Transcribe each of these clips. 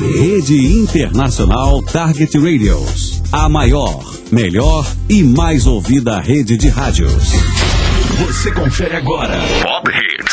Rede Internacional Target Radios. A maior, melhor e mais ouvida rede de rádios. Você confere agora Pop Hits.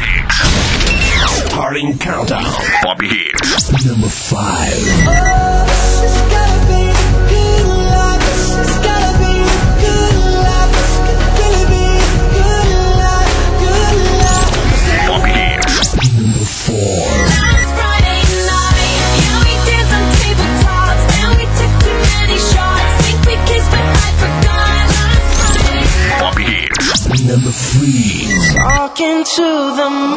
Starting Countdown. Pop Hits. Number 5. Pop Hits. Number 4. Number 3. Talking to the moon,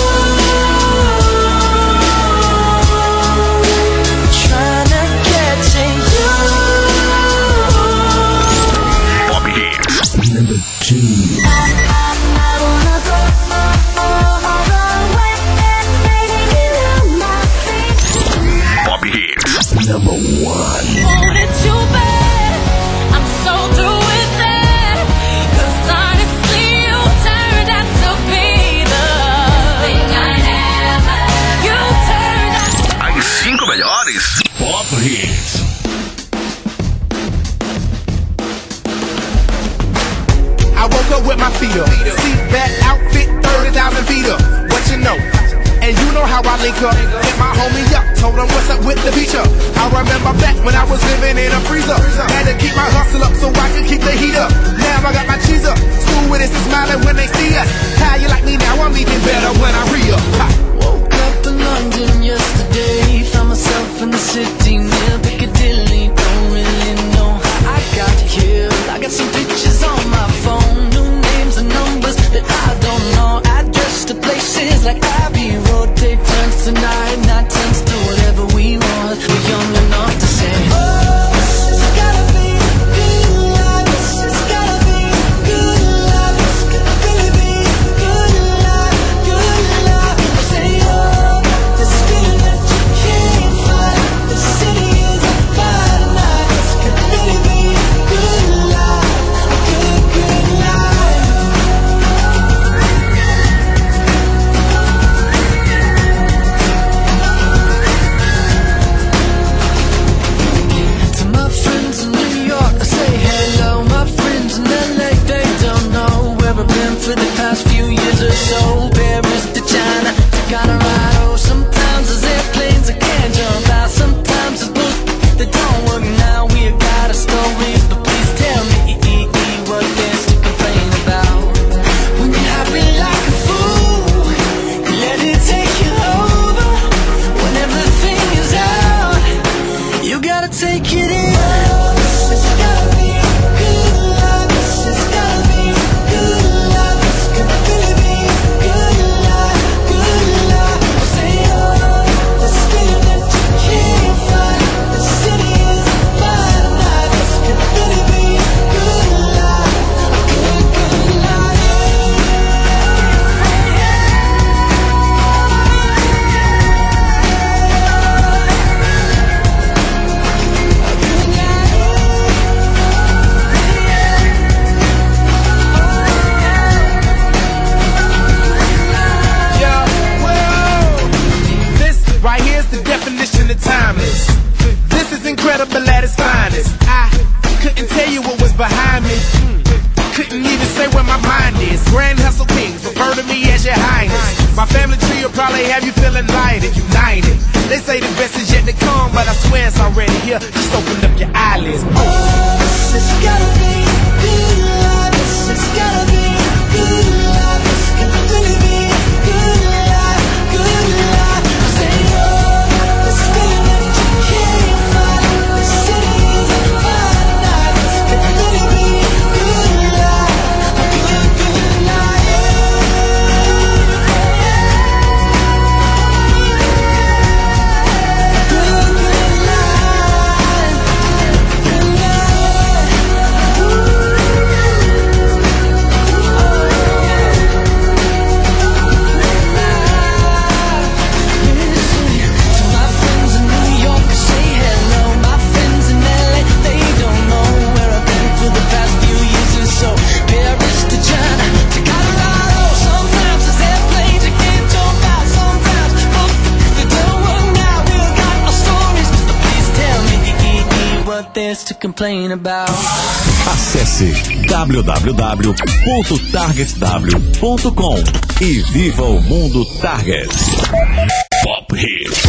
trying to get to you. Pop Hits. Number 2. I wanna go away, on my feet. Pop Hits. Number 1. Wanted you bad, I'm so through with that. 'Cause honestly, you turned out to be the thing I ever. You turned out to As 5 melhores Pop Hits. I woke up with my feet up. Seat back, outfit, 30,000 feet up. What you know? And you know how I link up. Hit my homie up, told him what's up with the feature. I remember back when I was living in a freezer. Had to keep my hustle up so I could keep the heat up. Now I got my cheese up. School with us and smiling when they see us. How you like me now? I'm even better when I re-up. woke up in London yesterday. Found myself in the city near Piccadilly. Don't really know how I got here. I got some pictures on my phone, new names and numbers that I don't know. Address to places like Abbey Road. Take turns tonight, not turns to whatever we want. We're young enough to say, oh, it's gotta be good love. It's gotta be good love. It's gotta really be good love, good love. I say, oh, this feeling that you can't find. The city is on fire tonight. It's gotta really be good love, a good, good life. To my friends in New York, I say hello. My friends in LA, they don't know where I've been for the past few years or so. Paris to China, to Colorado. Sometimes there's airplanes I can't jump out. Sometimes it's books that don't work now. We got a story, but please tell me what there's to complain about. When you're happy like a fool, let it take you over. When everything is out, you gotta take it in. It's gotta be good love. It's gotta be good love. It's gonna really be good love, good love. I say, oh, this feeling that you can't find. The city is on fire tonight. It's gonna really be good love, good, good life. Yeah, well, this right here's the definition of timeless. This is incredible at its finest. I couldn't tell you what was behind me. Couldn't even say where my mind is. Grand Hustle Kings, refer to me as your highness. My family tree will probably have you feeling light and united. They say the best is yet to come, but I swear it's already here. Just open up your eyelids. Oh, it's gotta be good love. It's gotta be good love. It's gonna really be good love, good love. I say, oh, this feeling that you can't find. The city is on fire tonight. It's gonna really be good love, a good, good life. Good, good life. Good life. this to complain about. Acesse www.targetw.com e viva o mundo Target. Pop Hits.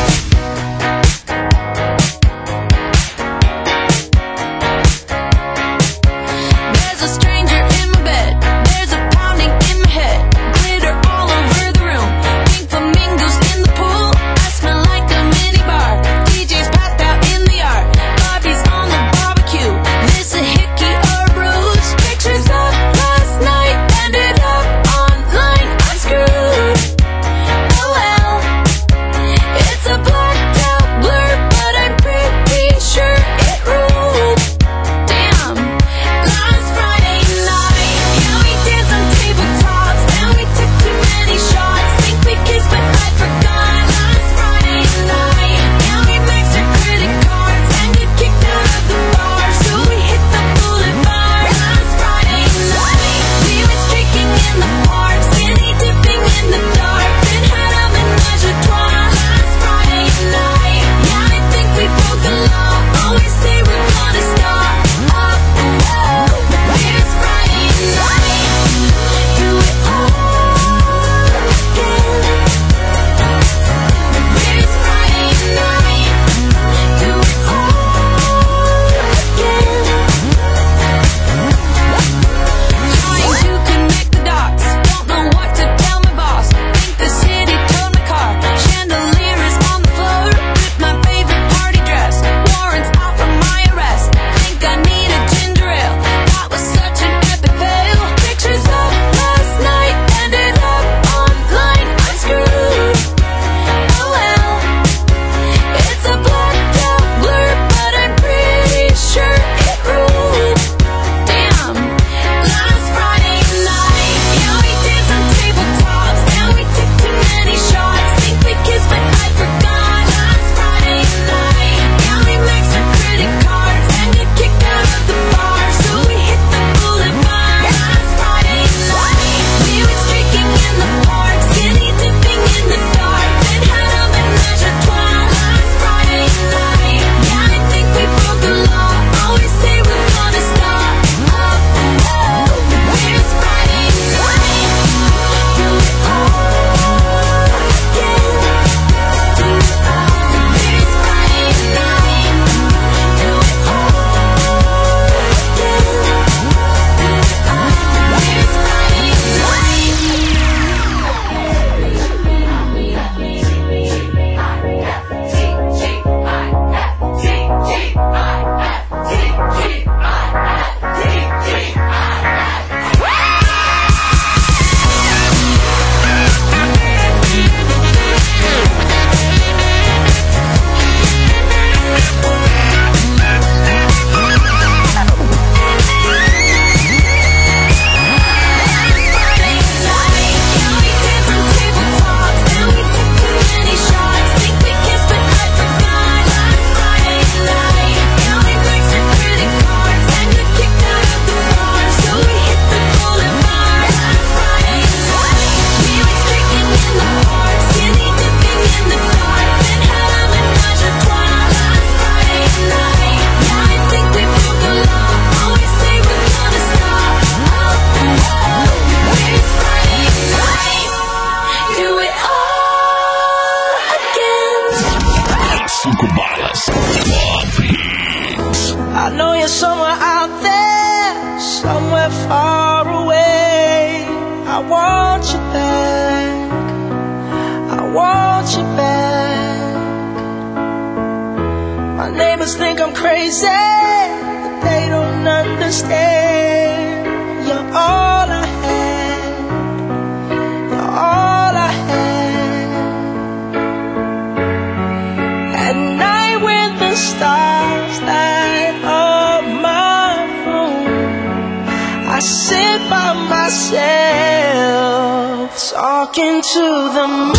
Talking to the moon,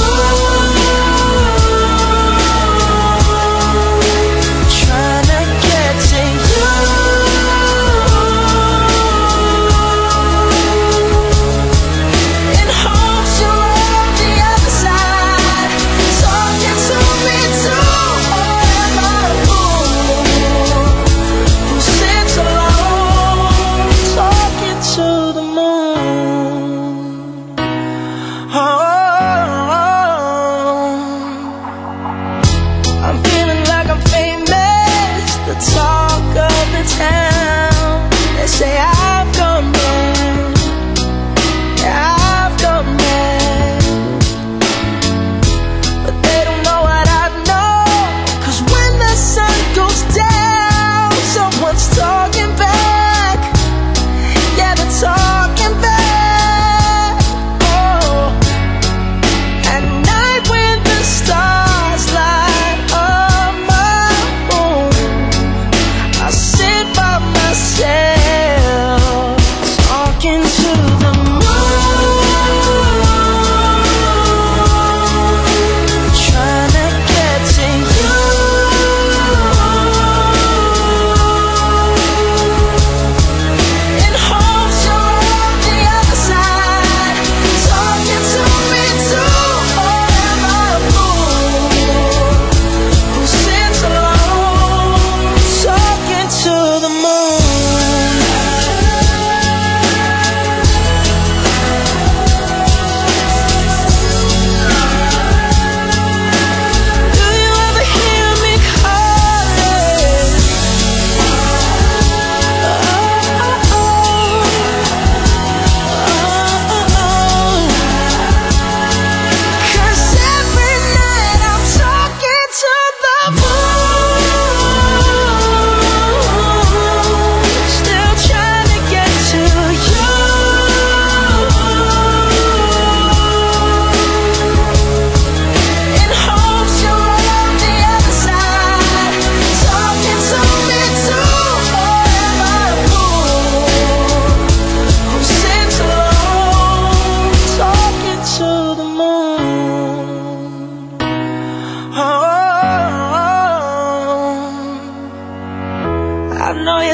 trying to get to you, in hopes you're on the other side. Talking to me too, or am I a fool?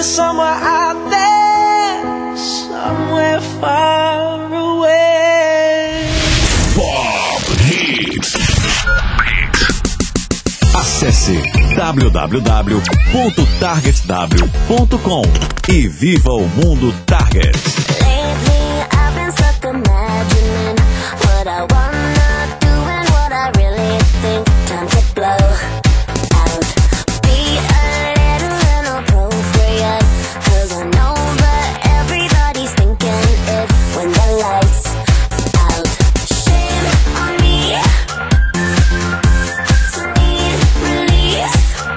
is somewhere out there, somewhere far away. Pop Hits. Acesse www.targetw.com e viva o mundo Target. Lately I've been stuck imagining what I wanna do and what I really think. Time to blow out. Be a little inappropriate, 'cause I know that everybody's thinking it when the lights out. Shame on me. To need release.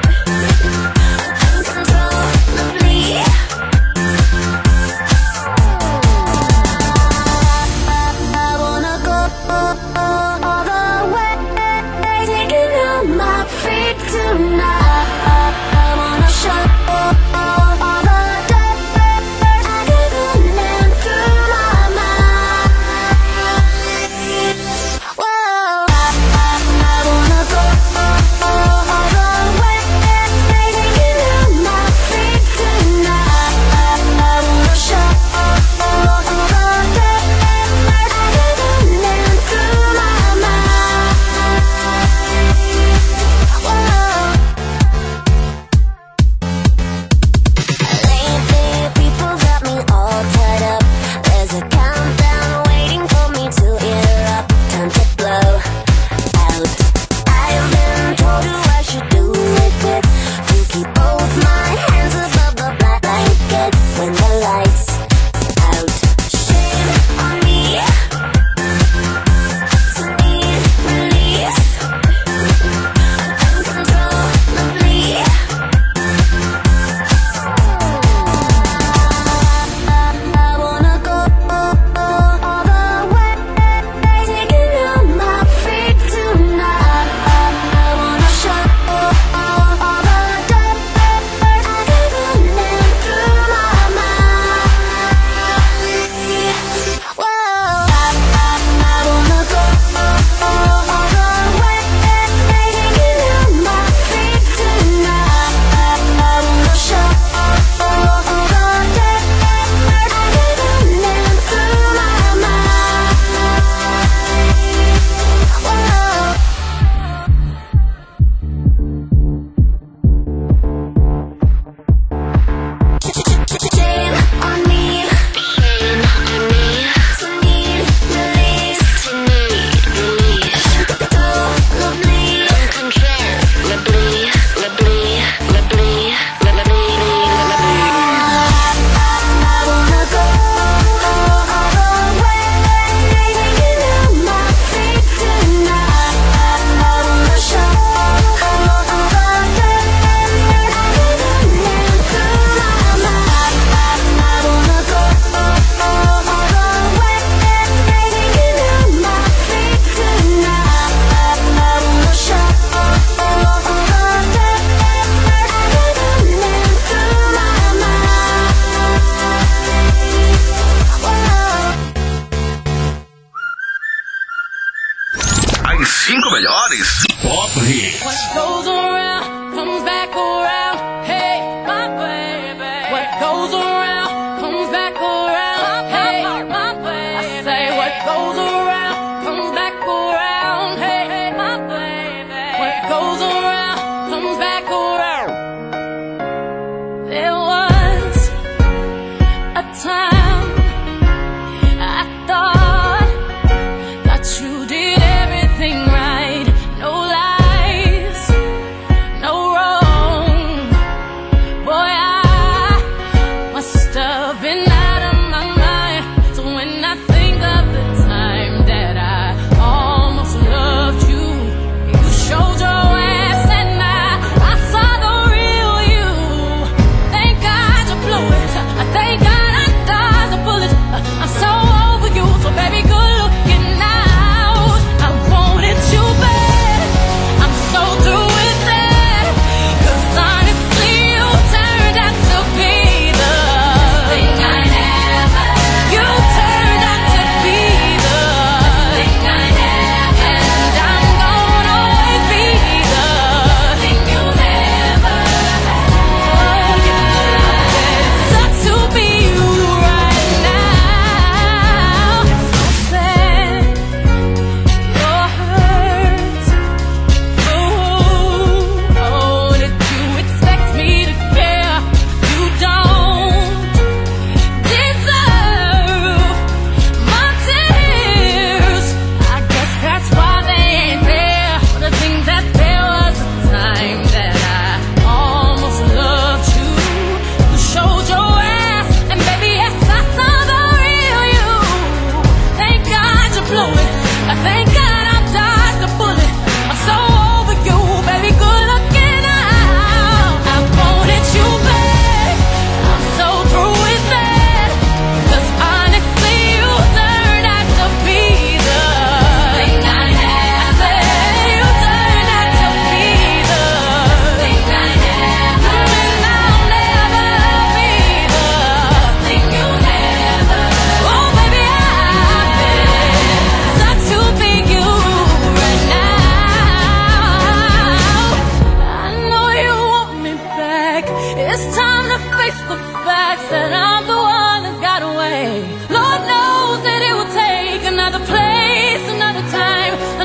Uncontrollably. I wanna go all the way, taking out my feet tonight. I wanna show all the dirt I couldn't land through my mind. Whoa, I wanna go all the way, taking out my feet tonight. I wanna show all the dirt I couldn't land through my mind. Whoa. Lately, people got me all tied up. There's a countdown waiting for me to erupt. Time to blow out. I've been told who I should do it with. To keep both my hands above the black blanket when the lights out. Shame on me. To need release. Uncontrollably. I wanna go all the way, taking out my feet tonight. I wanna show all the dirt I couldn't land through my mind. Whoa, I wanna go all the way, taking out my feet tonight. I wanna show all the dirt I couldn't land through my mind. Whoa. Shame on me. To need release. I wanna go all the way, taking out my feet tonight. I wanna show all the dirt I couldn't land through my mind. I wanna go all the way, taking out my feet tonight. I wanna show all the dirt I couldn't land through my mind. Whoa. As 5 melhores Pop Hits. What goes around comes back around. Hey, my baby. What goes around comes back around. Hey, my baby. I say what goes around comes back around. Hey, my baby. What goes around comes back around. There was a time I thought that you did everything right. No lies, no wrong. Boy, I must have been out of my mind. So when I think of the time that I almost loved you, you showed your ass and I saw the real you. Thank God you blew it. Thank God I died.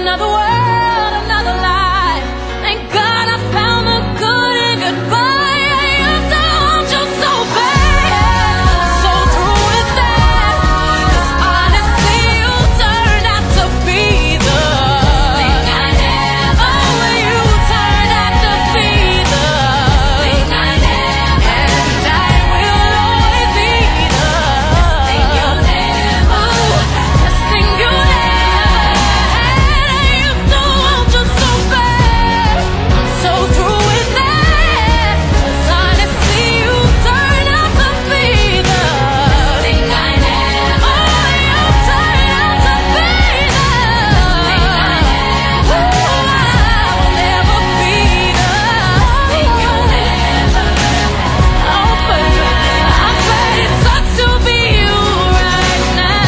another world, another life. Thank God I found the good in goodbye. I used to want you so bad, so through with that. 'Cause honestly, you turned out to be the thing I never. Oh, you turned out to be the thing I never. And I will always be the thing you'll never. This thing you'll never had. I used to want you so bad, so through with that. 'Cause honestly, you turned out to be the thing I never. Oh, you turned out to be the thing I never. Ooh, I will never be the thing you'll never. Oh, but it sucks to be you right now.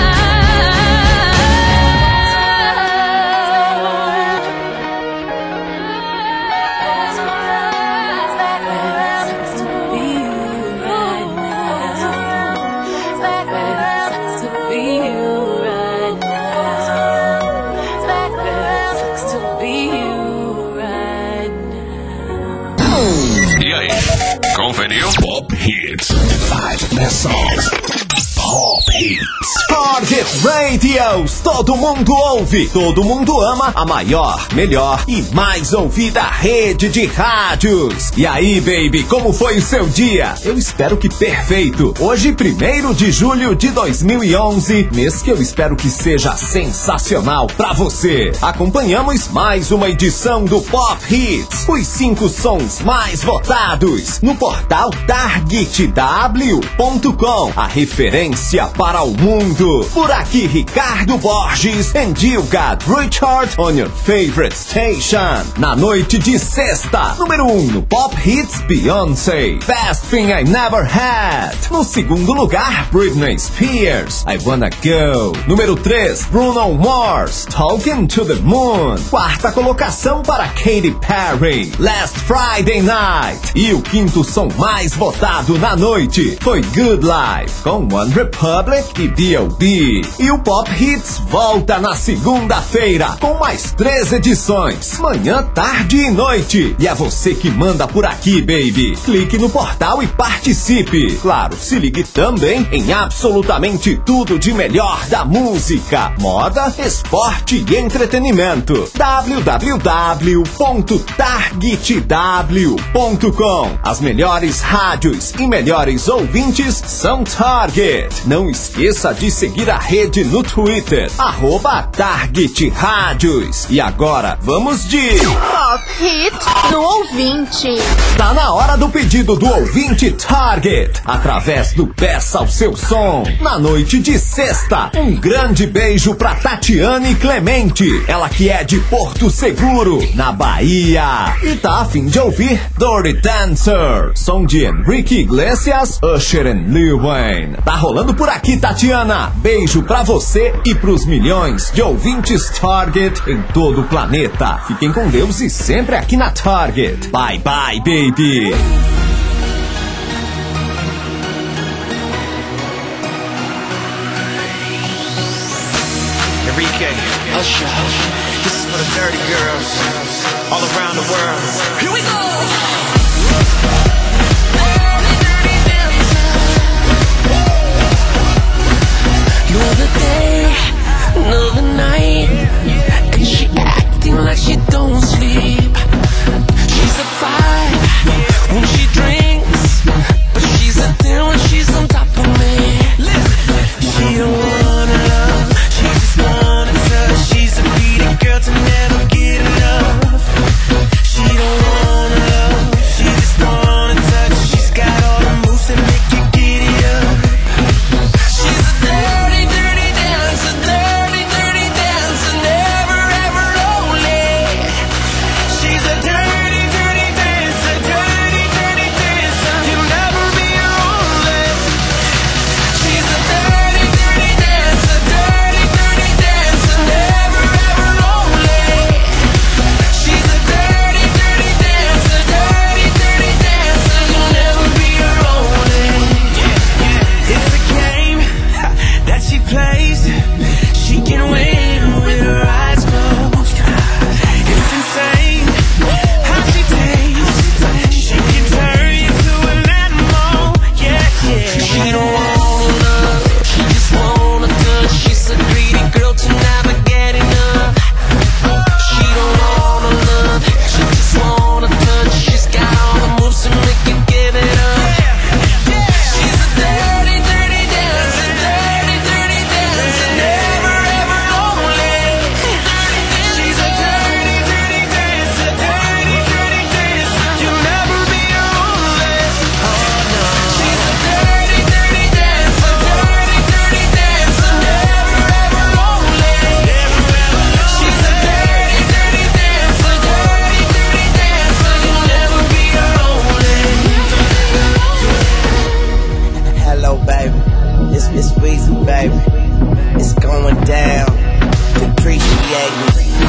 E aí, conferiu? Pop Hits. 5 best songs. Pop Hits. Target Radios, todo mundo ouve, todo mundo ama a maior, melhor e mais ouvida rede de rádios. E aí, baby, como foi o seu dia? Eu espero que perfeito. Hoje, 1º de julho de 2011, mês que eu espero que seja sensacional pra você. Acompanhamos mais uma edição do Pop Hits, os 5 sons mais votados no portal targetw.com, a referência para o mundo. Por aqui, Ricardo Borges, and you got Richard on your favorite station. Na noite de sexta, número 1 no Pop Hits, Beyoncé, Best Thing I Never Had. No segundo lugar, Britney Spears, I Wanna Go. Número 3, Bruno Mars, Talking to the Moon. Quarta colocação para Katy Perry, Last Friday Night. E o quinto som mais votado na noite foi Good Life, com One Republic e B.O.B. E o Pop Hits volta na segunda-feira com mais 3 edições, manhã, tarde e noite. E é você que manda por aqui, baby. Clique no portal e participe. Claro, se ligue também em absolutamente tudo de melhor da música, moda, esporte e entretenimento. www.targetw.com. As melhores rádios e melhores ouvintes são Target. Não esqueça de seguir a rede no Twitter, @Target Rádios. E agora, vamos de Pop Hits no ouvinte. Tá na hora do pedido do ouvinte Target, através do Peça o Seu Som. Na noite de sexta, um grande beijo pra Tatiane Clemente, ela que é de Porto Seguro, na Bahia, e tá a fim de ouvir Dirty Dancer, som de Enrique Iglesias, Usher e Lil Wayne. Tá rolando por aqui, Tatiana. Beijo pra você e pros milhões de ouvintes Target em todo o planeta. Fiquem com Deus e sempre aqui na Target. Bye bye, baby. Enrique, Usher, this is for the dirty girls all around the world. Here we go! Another day, another night, and she acting like she don't sleep. She's a five when she drinks, but she's a 10 when she's on top of me. She don't wanna love, she just wanna touch. She's a greedy girl to never get enough. She don't wanna love, she just wanna touch. She's got all the moves that make you giddy up. She's a dirty, dirty dancer, dirty, dirty dancer now.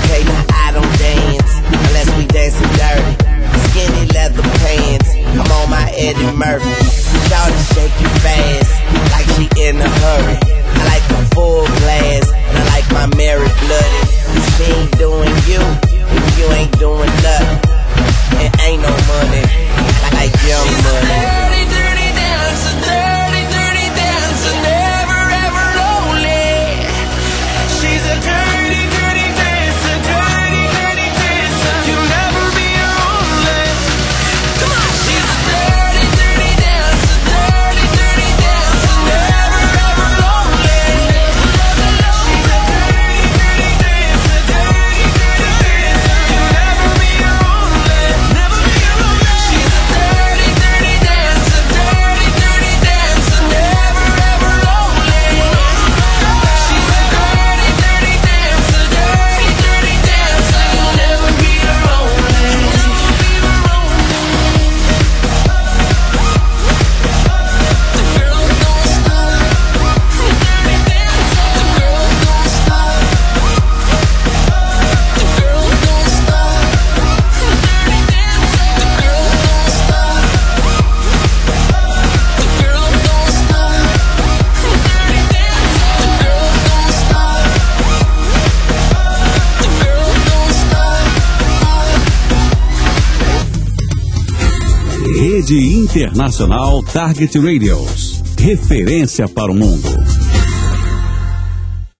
Okay, now I don't dance unless we dancing dirty. Skinny leather pants, I'm on my Eddie Murphy. Shawty shake you fast, like she in a hurry. I like a full glass, and I like my Mary blooded. She ain't doing you, and you ain't doing nothing. It ain't no money, like young money. Dirty, dirty dancer, dirty, dirty dancer, never ever lonely. She's a dirty, dirty dancer, dirty, dirty dancer. You'll never be lonely. Come on, she's a dirty, dirty dancer, dirty, dirty dancer, never ever lonely. She's a dirty, dirty dancer, dirty, dirty dancer. You'll never be lonely, never be lonely. She's a dirty, dirty dancer, dirty, dirty dancer, never ever lonely. She's a dirty, dirty dancer, dirty, dirty dancer. You'll never be lonely. The girl don't stop. The girl don't stop. The girl don't stop. The girl don't stop. The girl don't stop. The girl don't stop. The girl don't stop. Rede Internacional Target Radios. Referência para o mundo.